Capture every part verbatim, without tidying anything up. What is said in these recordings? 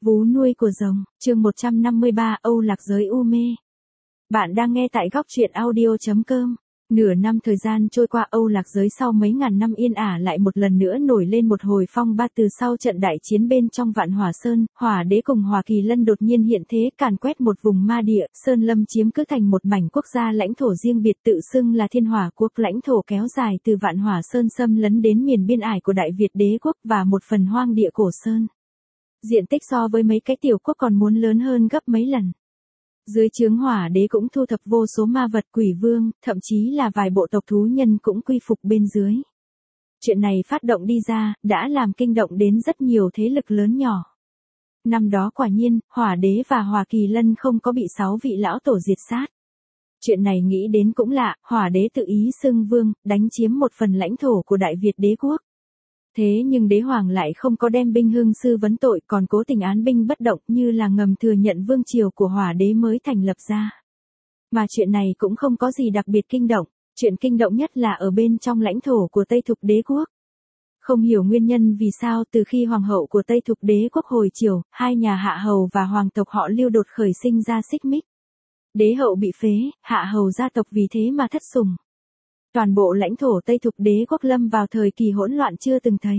Vú nuôi của rồng, chương một trăm năm mươi ba, Âu Lạc giới u mê. Bạn đang nghe tại góc truyện audio.com. Nửa năm thời gian trôi qua, Âu Lạc giới sau mấy ngàn năm yên ả lại một lần nữa nổi lên một hồi phong ba. Từ sau trận đại chiến bên trong Vạn Hỏa Sơn, Hỏa Đế cùng Hỏa Kỳ Lân đột nhiên hiện thế, càn quét một vùng ma địa, sơn lâm chiếm cứ thành một mảnh quốc gia lãnh thổ riêng biệt tự xưng là Thiên Hỏa quốc. Lãnh thổ kéo dài từ Vạn Hỏa Sơn xâm lấn đến miền biên ải của Đại Việt Đế quốc và một phần hoang địa cổ sơn. Diện tích so với mấy cái tiểu quốc còn muốn lớn hơn gấp mấy lần. Dưới trướng Hỏa Đế cũng thu thập vô số ma vật quỷ vương, thậm chí là vài bộ tộc thú nhân cũng quy phục bên dưới. Chuyện này phát động đi ra, đã làm kinh động đến rất nhiều thế lực lớn nhỏ. Năm đó quả nhiên, Hỏa Đế và Hỏa Kỳ Lân không có bị sáu vị lão tổ diệt sát. Chuyện này nghĩ đến cũng lạ, Hỏa Đế tự ý xưng vương, đánh chiếm một phần lãnh thổ của Đại Việt Đế quốc. Thế nhưng đế hoàng lại không có đem binh hương sư vấn tội, còn cố tình án binh bất động, như là ngầm thừa nhận vương triều của Hỏa Đế mới thành lập ra. Mà chuyện này cũng không có gì đặc biệt kinh động, chuyện kinh động nhất là ở bên trong lãnh thổ của Tây Thục Đế quốc. Không hiểu nguyên nhân vì sao từ khi hoàng hậu của Tây Thục Đế quốc hồi triều, hai nhà hạ hầu và hoàng tộc họ Lưu đột khởi sinh ra xích mích. Đế hậu bị phế, hạ hầu gia tộc vì thế mà thất sủng. Toàn bộ lãnh thổ Tây Thục Đế quốc lâm vào thời kỳ hỗn loạn chưa từng thấy.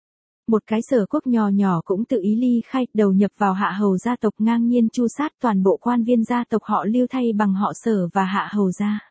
Một cái Sở quốc nhỏ nhỏ cũng tự ý ly khai, đầu nhập vào hạ hầu gia tộc, ngang nhiên chu sát toàn bộ quan viên gia tộc họ Lưu thay bằng họ Sở và hạ hầu gia.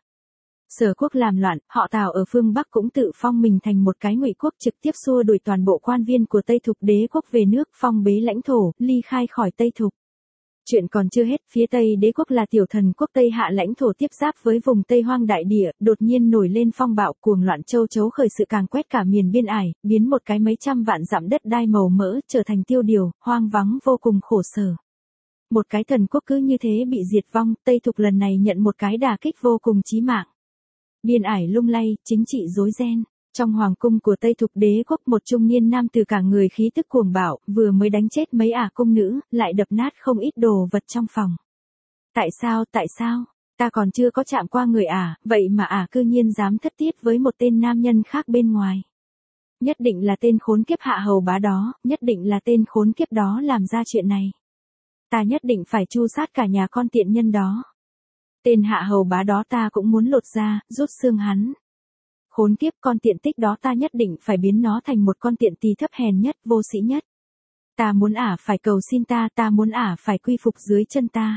Sở quốc làm loạn, họ Tào ở phương Bắc cũng tự phong mình thành một cái ngụy quốc, trực tiếp xua đuổi toàn bộ quan viên của Tây Thục Đế quốc về nước, phong bế lãnh thổ, ly khai khỏi Tây Thục. Chuyện còn chưa hết, phía Tây Đế quốc là tiểu thần quốc Tây hạ lãnh thổ tiếp giáp với vùng Tây Hoang đại địa, đột nhiên nổi lên phong bạo cuồng loạn, châu chấu khởi sự, càn quét cả miền biên ải, biến một cái mấy trăm vạn dặm đất đai màu mỡ trở thành tiêu điều, hoang vắng vô cùng khổ sở. Một cái thần quốc cứ như thế bị diệt vong, Tây Thục lần này nhận một cái đả kích vô cùng chí mạng. Biên ải lung lay, chính trị rối ren. Trong hoàng cung của Tây Thục Đế quốc, một trung niên nam tử cả người khí tức cuồng bạo, vừa mới đánh chết mấy ả cung nữ, lại đập nát không ít đồ vật trong phòng. Tại sao, tại sao, ta còn chưa có chạm qua người ả, vậy mà ả cư nhiên dám thất tiết với một tên nam nhân khác bên ngoài. Nhất định là tên khốn kiếp hạ hầu bá đó, nhất định là tên khốn kiếp đó làm ra chuyện này. Ta nhất định phải tru sát cả nhà con tiện nhân đó. Tên hạ hầu bá đó ta cũng muốn lột ra, rút xương hắn. Khốn kiếp, con tiện tích đó ta nhất định phải biến nó thành một con tiện tỳ thấp hèn nhất, vô sĩ nhất. Ta muốn ả phải cầu xin ta, ta muốn ả phải quy phục dưới chân ta.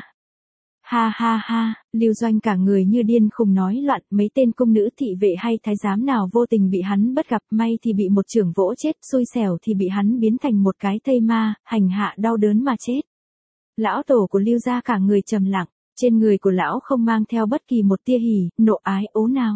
Ha ha ha, Lưu Doanh cả người như điên khùng nói loạn, mấy tên cung nữ thị vệ hay thái giám nào vô tình bị hắn bất gặp, may thì bị một chưởng vỗ chết, xui xẻo thì bị hắn biến thành một cái thây ma, hành hạ đau đớn mà chết. Lão tổ của Lưu gia cả người trầm lặng, trên người của lão không mang theo bất kỳ một tia hỉ, nộ ái ố nào.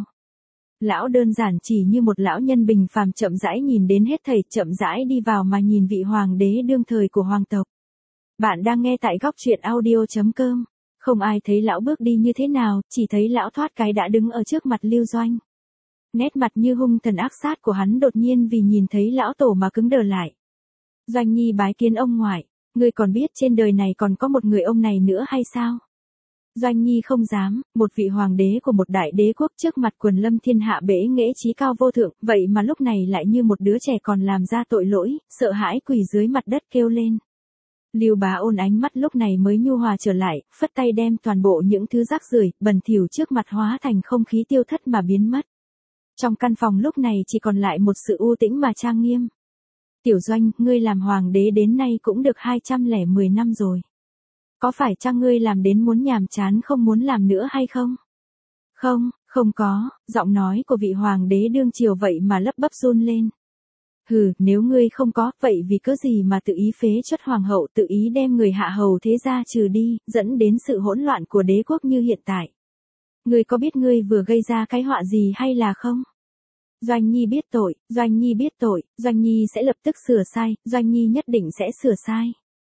Lão đơn giản chỉ như một lão nhân bình phàm chậm rãi nhìn đến hết thảy, chậm rãi đi vào mà nhìn vị hoàng đế đương thời của hoàng tộc. Bạn đang nghe tại góc truyện audio.com. Không ai thấy lão bước đi như thế nào, chỉ thấy lão thoát cái đã đứng ở trước mặt Lưu Doanh. Nét mặt như hung thần ác sát của hắn đột nhiên vì nhìn thấy lão tổ mà cứng đờ lại. Doanh Nhi bái kiến ông ngoại, ngươi còn biết trên đời này còn có một người ông này nữa hay sao? Doanh Nhi không dám, một vị hoàng đế của một đại đế quốc trước mặt quần lâm thiên hạ bể nghệ trí cao vô thượng, vậy mà lúc này lại như một đứa trẻ còn làm ra tội lỗi, sợ hãi quỳ dưới mặt đất kêu lên. Lưu Bá Ôn ánh mắt lúc này mới nhu hòa trở lại, phất tay đem toàn bộ những thứ rác rưởi, bẩn thỉu trước mặt hóa thành không khí tiêu thất mà biến mất. Trong căn phòng lúc này chỉ còn lại một sự u tĩnh mà trang nghiêm. Tiểu Doanh, ngươi làm hoàng đế đến nay cũng được hai trăm lẻ mười năm rồi. Có phải chăng ngươi làm đến muốn nhàm chán không muốn làm nữa hay không? Không, không có, giọng nói của vị hoàng đế đương triều vậy mà lấp bấp run lên. Hừ, nếu ngươi không có, vậy vì cớ gì mà tự ý phế truất hoàng hậu, tự ý đem người hạ hầu thế gia trừ đi, dẫn đến sự hỗn loạn của đế quốc như hiện tại. Ngươi có biết ngươi vừa gây ra cái họa gì hay là không? Doanh Nhi biết tội, Doanh Nhi biết tội, Doanh Nhi sẽ lập tức sửa sai, Doanh Nhi nhất định sẽ sửa sai.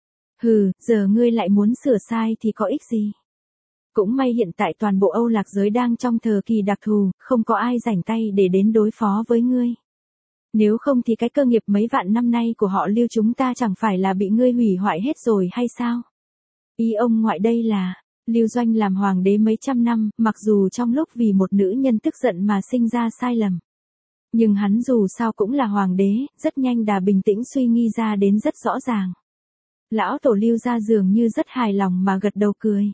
Hừ, giờ ngươi lại muốn sửa sai thì có ích gì? Cũng may hiện tại toàn bộ Âu Lạc giới đang trong thời kỳ đặc thù, không có ai rảnh tay để đến đối phó với ngươi. Nếu không thì cái cơ nghiệp mấy vạn năm nay của họ Lưu chúng ta chẳng phải là bị ngươi hủy hoại hết rồi hay sao? Ý ông ngoại đây là, Lưu Doanh làm hoàng đế mấy trăm năm, mặc dù trong lúc vì một nữ nhân tức giận mà sinh ra sai lầm. Nhưng hắn dù sao cũng là hoàng đế, rất nhanh đã bình tĩnh suy nghĩ ra đến rất rõ ràng. Lão tổ Lưu gia dường như rất hài lòng mà gật đầu cười.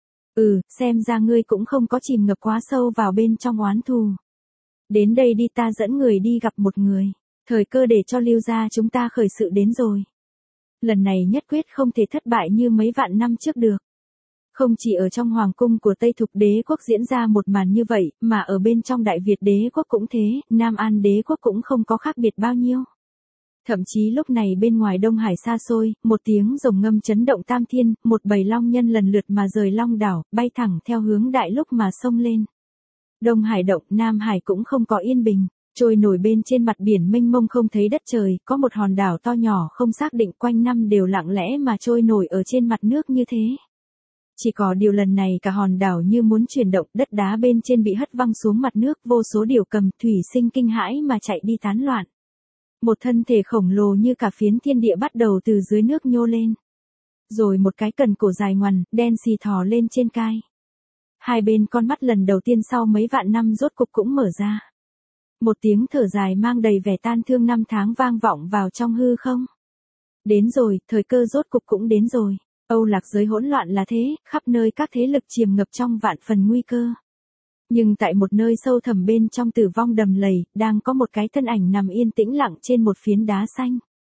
Ừ, xem ra ngươi cũng không có chìm ngập quá sâu vào bên trong oán thù. Đến đây đi, ta dẫn người đi gặp một người. Thời cơ để cho Lưu gia chúng ta khởi sự đến rồi. Lần này nhất quyết không thể thất bại như mấy vạn năm trước được. Không chỉ ở trong hoàng cung của Tây Thục đế quốc diễn ra một màn như vậy, mà ở bên trong Đại Việt đế quốc cũng thế, Nam An đế quốc cũng không có khác biệt bao nhiêu. Thậm chí lúc này bên ngoài Đông Hải xa xôi, một tiếng rồng ngâm chấn động tam thiên, một bầy long nhân lần lượt mà rời long đảo, bay thẳng theo hướng đại lúc mà xông lên. Đông Hải động, Nam Hải cũng không có yên bình, trôi nổi bên trên mặt biển mênh mông không thấy đất trời, có một hòn đảo to nhỏ không xác định quanh năm đều lặng lẽ mà trôi nổi ở trên mặt nước như thế. Chỉ có điều lần này cả hòn đảo như muốn chuyển động, đất đá bên trên bị hất văng xuống mặt nước, vô số điều cầm thủy sinh kinh hãi mà chạy đi tán loạn. Một thân thể khổng lồ như cả phiến thiên địa bắt đầu từ dưới nước nhô lên. Rồi một cái cần cổ dài ngoằn, đen xì thò lên trên cai. Hai bên con mắt lần đầu tiên sau mấy vạn năm rốt cục cũng mở ra. Một tiếng thở dài mang đầy vẻ tan thương năm tháng vang vọng vào trong hư không. Đến rồi, thời cơ rốt cục cũng đến rồi. Âu Lạc giới hỗn loạn là thế, khắp nơi các thế lực chiềm ngập trong vạn phần nguy cơ. Nhưng tại một nơi sâu thẳm bên trong tử vong đầm lầy, đang có một cái thân ảnh nằm yên tĩnh lặng trên một phiến đá xanh.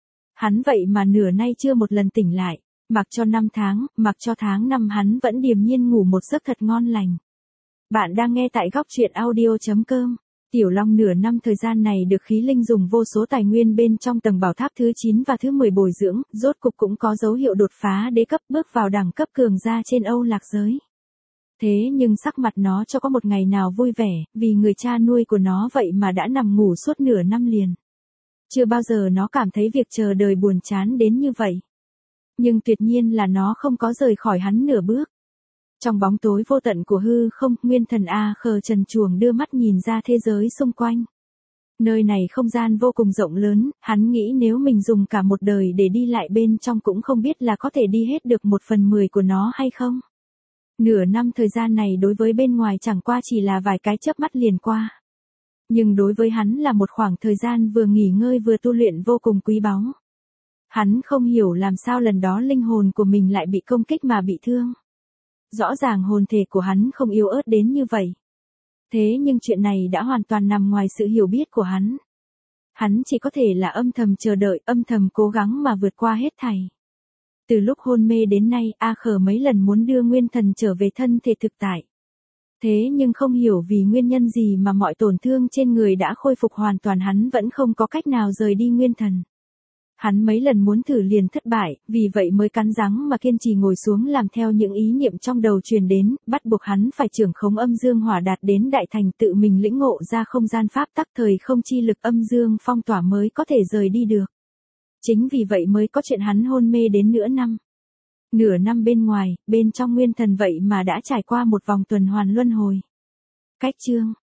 Hắn vậy mà nửa nay chưa một lần tỉnh lại, mặc cho năm tháng, mặc cho tháng năm hắn vẫn điềm nhiên ngủ một giấc thật ngon lành. Bạn đang nghe tại góc truyện audio chấm com. Tiểu Long nửa năm thời gian này được khí linh dùng vô số tài nguyên bên trong tầng bảo tháp thứ chín và thứ mười bồi dưỡng, rốt cục cũng có dấu hiệu đột phá đế cấp bước vào đẳng cấp cường gia trên Âu Lạc giới. Thế nhưng sắc mặt nó cho có một ngày nào vui vẻ, vì người cha nuôi của nó vậy mà đã nằm ngủ suốt nửa năm liền. Chưa bao giờ nó cảm thấy việc chờ đời buồn chán đến như vậy. Nhưng tuyệt nhiên là nó không có rời khỏi hắn nửa bước. Trong bóng tối vô tận của hư không, nguyên thần A Khờ trần truồng đưa mắt nhìn ra thế giới xung quanh. Nơi này không gian vô cùng rộng lớn, hắn nghĩ nếu mình dùng cả một đời để đi lại bên trong cũng không biết là có thể đi hết được một phần mười của nó hay không. Nửa năm thời gian này đối với bên ngoài chẳng qua chỉ là vài cái chớp mắt liền qua. Nhưng đối với hắn là một khoảng thời gian vừa nghỉ ngơi vừa tu luyện vô cùng quý báu. Hắn không hiểu làm sao lần đó linh hồn của mình lại bị công kích mà bị thương. Rõ ràng hồn thể của hắn không yếu ớt đến như vậy. Thế nhưng chuyện này đã hoàn toàn nằm ngoài sự hiểu biết của hắn. Hắn chỉ có thể là âm thầm chờ đợi, âm thầm cố gắng mà vượt qua hết thảy. Từ lúc hôn mê đến nay, A Khờ mấy lần muốn đưa nguyên thần trở về thân thể thực tại. Thế nhưng không hiểu vì nguyên nhân gì mà mọi tổn thương trên người đã khôi phục hoàn toàn, hắn vẫn không có cách nào rời đi nguyên thần. Hắn mấy lần muốn thử liền thất bại, vì vậy mới cắn răng mà kiên trì ngồi xuống làm theo những ý niệm trong đầu truyền đến, bắt buộc hắn phải trưởng khống âm dương hỏa đạt đến đại thành, tự mình lĩnh ngộ ra không gian pháp tắc thời không chi lực âm dương phong tỏa mới có thể rời đi được. Chính vì vậy mới có chuyện hắn hôn mê đến nửa năm. Nửa năm bên ngoài, bên trong nguyên thần vậy mà đã trải qua một vòng tuần hoàn luân hồi. Cách chương